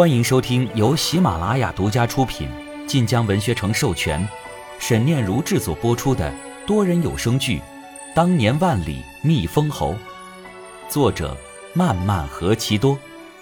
欢迎收听由喜马拉雅独家出品，晋江文学城授权，沈念如制作播出的多人有声剧《当年万里觅封侯》，作者漫漫何其多。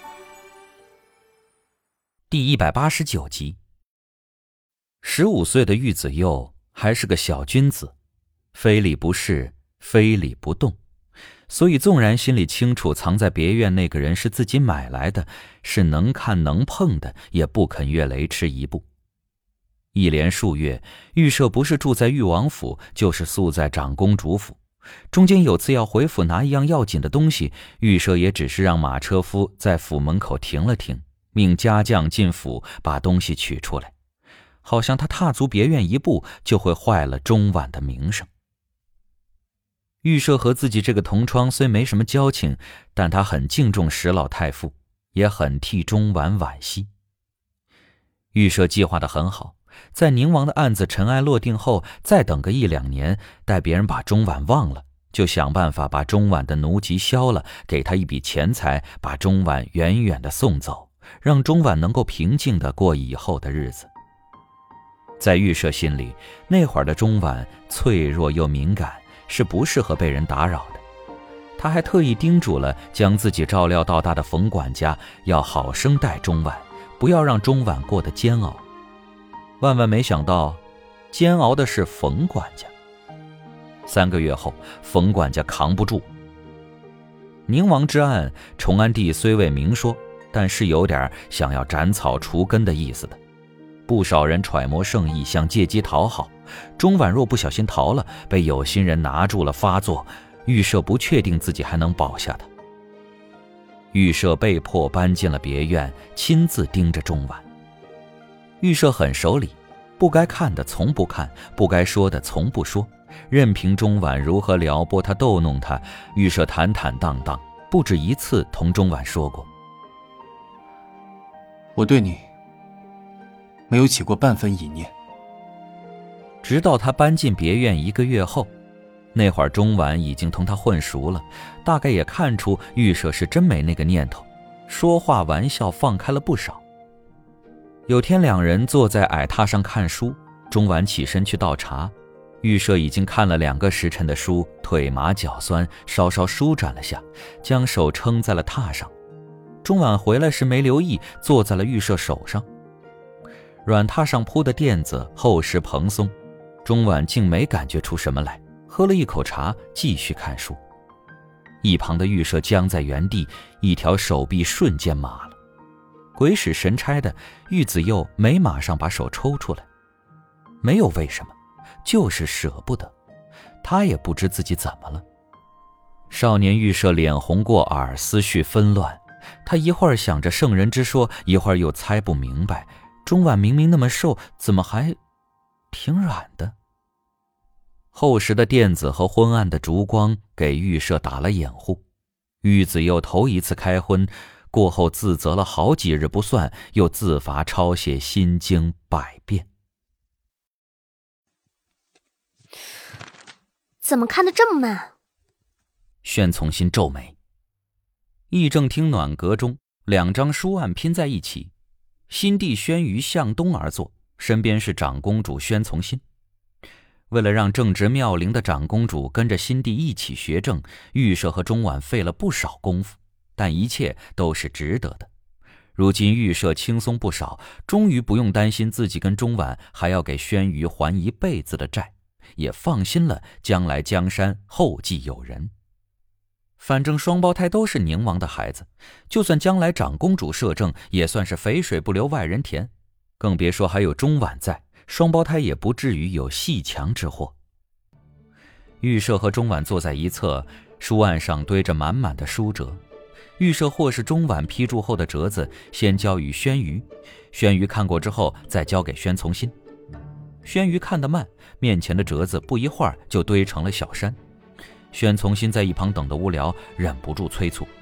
第189集。15岁的玉子佑还是个小君子，非礼不视，非礼不动，所以纵然心里清楚藏在别院那个人是自己买来的，是能看能碰的，也不肯越雷池一步。一连数月，玉舍不是住在裕王府，就是宿在长公主府。中间有次要回府拿一样要紧的东西，玉舍也只是让马车夫在府门口停了停，命家将进府把东西取出来，好像他踏足别院一步就会坏了钟婉的名声。玉舍和自己这个同窗虽没什么交情，但他很敬重石老太傅，也很替钟婉惋惜。玉舍计划得很好，在宁王的案子尘埃落定后，再等个1-2年，待别人把钟婉忘了，就想办法把钟婉的奴籍消了，给他一笔钱财，把钟婉远远地送走，让钟婉能够平静地过以后的日子。在玉舍心里，那会儿的钟婉脆弱又敏感，是不适合被人打扰的。他还特意叮嘱了将自己照料到大的冯管家，要好生待钟婉，不要让钟婉过得煎熬。万万没想到，煎熬的是冯管家。3个月后，冯管家扛不住。宁王之案，崇安帝虽未明说，但是有点想要斩草除根的意思的。不少人揣摩圣意，想借机讨好。钟婉若不小心逃了，被有心人拿住了发作，玉舍不确定自己还能保下他。玉舍被迫搬进了别院，亲自盯着钟婉。玉舍很守礼，不该看的从不看，不该说的从不说，任凭钟婉如何撩拨他逗弄他，玉舍坦坦荡荡，不止一次同钟婉说过： 我对你没有起过半分疑念。 直到他搬进别院1个月后，那会儿钟婉已经同他混熟了，大概也看出玉舍是真没那个念头，说话玩笑放开了不少。有天2人坐在矮榻上看书，钟婉起身去倒茶，玉舍已经看了2个时辰的书，腿麻脚酸，稍稍舒展了下，将手撑在了榻上。钟婉回来时没留意，坐在了玉舍手上。软榻上铺的垫子厚实蓬松，钟婉竟没感觉出什么来，喝了一口茶，继续看书。一旁的玉舍僵在原地，一条手臂瞬间麻了。鬼使神差的，玉子佑没马上把手抽出来，没有为什么，就是舍不得。他也不知自己怎么了。少年玉舍脸红过耳，思绪纷乱，他一会儿想着圣人之说，一会儿又猜不明白，钟婉明明那么瘦，怎么还挺软的？厚实的垫子和昏暗的烛光给玉舍打了掩护。玉子佑头一次开荤，过后自责了好几日不算，又自罚抄写心经100遍。 怎么看得这么慢？ 宣从新皱眉。议政厅暖阁中，2张书案拼在一起，新帝宣于向东而坐，身边是长公主宣从新。为了让正值妙龄的长公主跟着新帝一起学政，玉舍和钟婉费了不少功夫，但一切都是值得的。如今玉舍轻松不少，终于不用担心自己跟钟婉还要给宣瑜还一辈子的债，也放心了将来江山后继有人。反正双胞胎都是宁王的孩子，就算将来长公主摄政，也算是肥水不流外人田，更别说还有钟婉在，双胞胎也不至于有戏强之祸。玉舍和钟婉坐在一侧，书案上堆着满满的书折。玉舍或是钟婉批注后的折子，先交与宣瑜，宣瑜看过之后再交给宣从新。宣瑜看得慢，面前的折子不一会儿就堆成了小山。宣从新在一旁等得无聊，忍不住催促：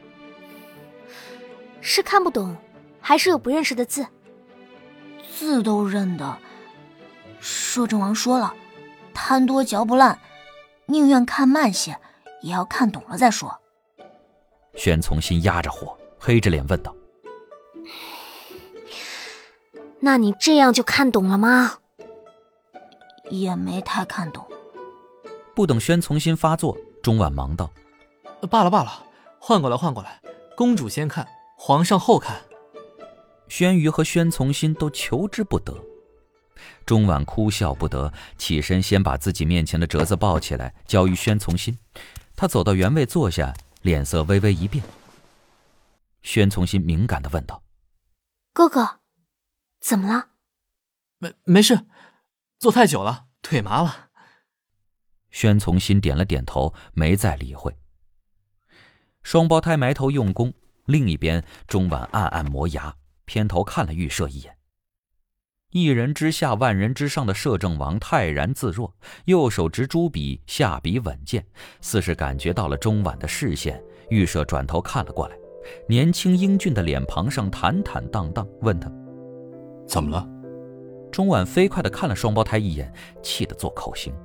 是看不懂，还是有不认识的字？ 字都认得。摄政王说了，贪多嚼不烂，宁愿看慢些，也要看懂了再说。 宣从新压着火，黑着脸问道： 那你这样就看懂了吗？ 也没太看懂。 不等宣从心发作，钟婉忙道： 罢了，换过来，公主先看，皇上后看。 宣瑜和宣从心都求之不得。钟婉哭笑不得，起身先把自己面前的折子抱起来，交于宣从心。他走到原位坐下，脸色微微一变。宣从心敏感地问道： 哥哥，怎么了？ 没事，坐太久了，腿麻了。 宣从心点了点头，没再理会。双胞胎埋头用功，另一边钟婉暗暗磨牙，偏头看了预设一眼。一人之下万人之上的摄政王泰然自若，右手执朱笔，下笔稳健，似是感觉到了钟婉的视线。预设转头看了过来，年轻英俊的脸庞上坦坦荡荡，问他： 怎么了？ 钟婉飞快地看了双胞胎一眼，气得做口型：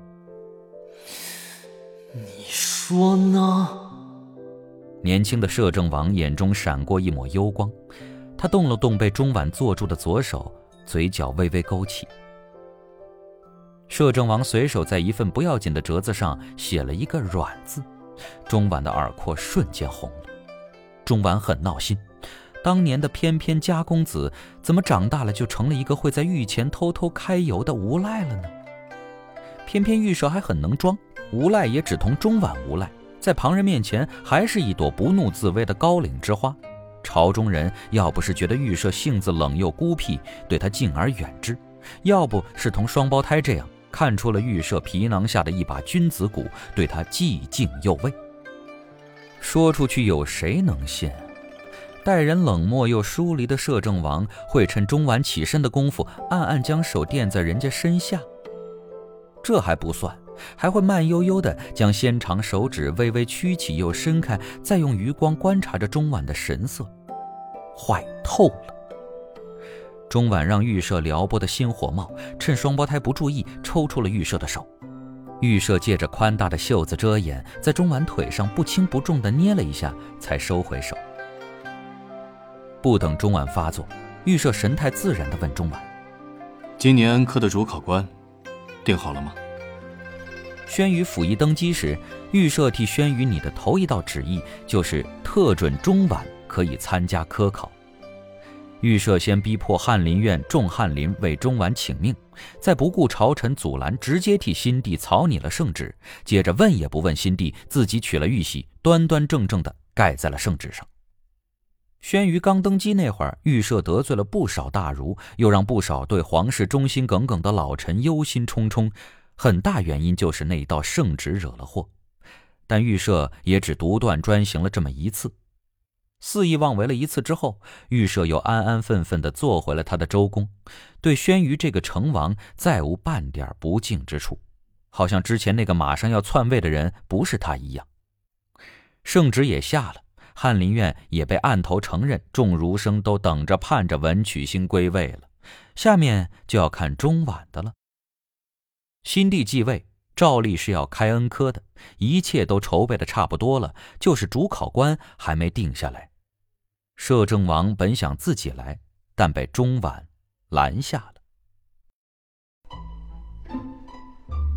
你说呢？ 年轻的摄政王眼中闪过一抹幽光，他动了动被钟婉坐住的左手，嘴角微微勾起。摄政王随手在一份不要紧的折子上写了一个软字，钟婉的耳廓瞬间红了。钟婉很闹心，当年的翩翩家公子怎么长大了就成了一个会在御前偷偷揩油的无赖了呢？偏偏预设还很能装，无赖也只同钟婉无赖，在旁人面前还是一朵不怒自威的高岭之花。朝中人要不是觉得预设性子冷又孤僻，对他敬而远之，要不是同双胞胎这样看出了预设皮囊下的一把君子骨，对他既敬又畏。说出去有谁能信？待人冷漠又疏离的摄政王会趁钟婉起身的功夫暗暗将手垫在人家身下？这还不算，还会慢悠悠地将纤长手指微微曲起又伸开，再用余光观察着钟婉的神色。坏透了！钟婉让预设撩拨的心火冒，趁双胞胎不注意抽出了预设的手。预设借着宽大的袖子遮掩，在钟婉腿上不轻不重地捏了一下，才收回手。不等钟婉发作，预设神态自然地问钟婉： 今年科的主考官定好了吗？ 宣瑜甫一登基时，预设替宣瑜拟的头一道旨意就是特准钟婉可以参加科考。预设先逼迫翰林院众翰林为钟婉请命，再不顾朝臣阻拦，直接替新帝草拟了圣旨，接着问也不问新帝，自己取了玉玺，端端正正地盖在了圣旨上。宣瑜刚登基那会儿，预设得罪了不少大儒，又让不少对皇室忠心耿耿的老臣忧心忡忡，很大原因就是那道圣旨惹了祸。但预设也只独断专行了这么一次，肆意妄为了一次之后，预设又安安分分地做回了他的周公，对宣瑜这个成王再无半点不敬之处，好像之前那个马上要篡位的人不是他一样。圣旨也下了，翰林院也被按头承认，众儒生都等着盼着文曲星归位了，下面就要看钟婉的了。新帝继位，照例是要开恩科的，一切都筹备的差不多了，就是主考官还没定下来。摄政王本想自己来，但被钟婉拦下了。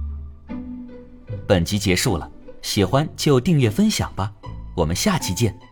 本集结束了，喜欢就订阅分享吧，我们下期见。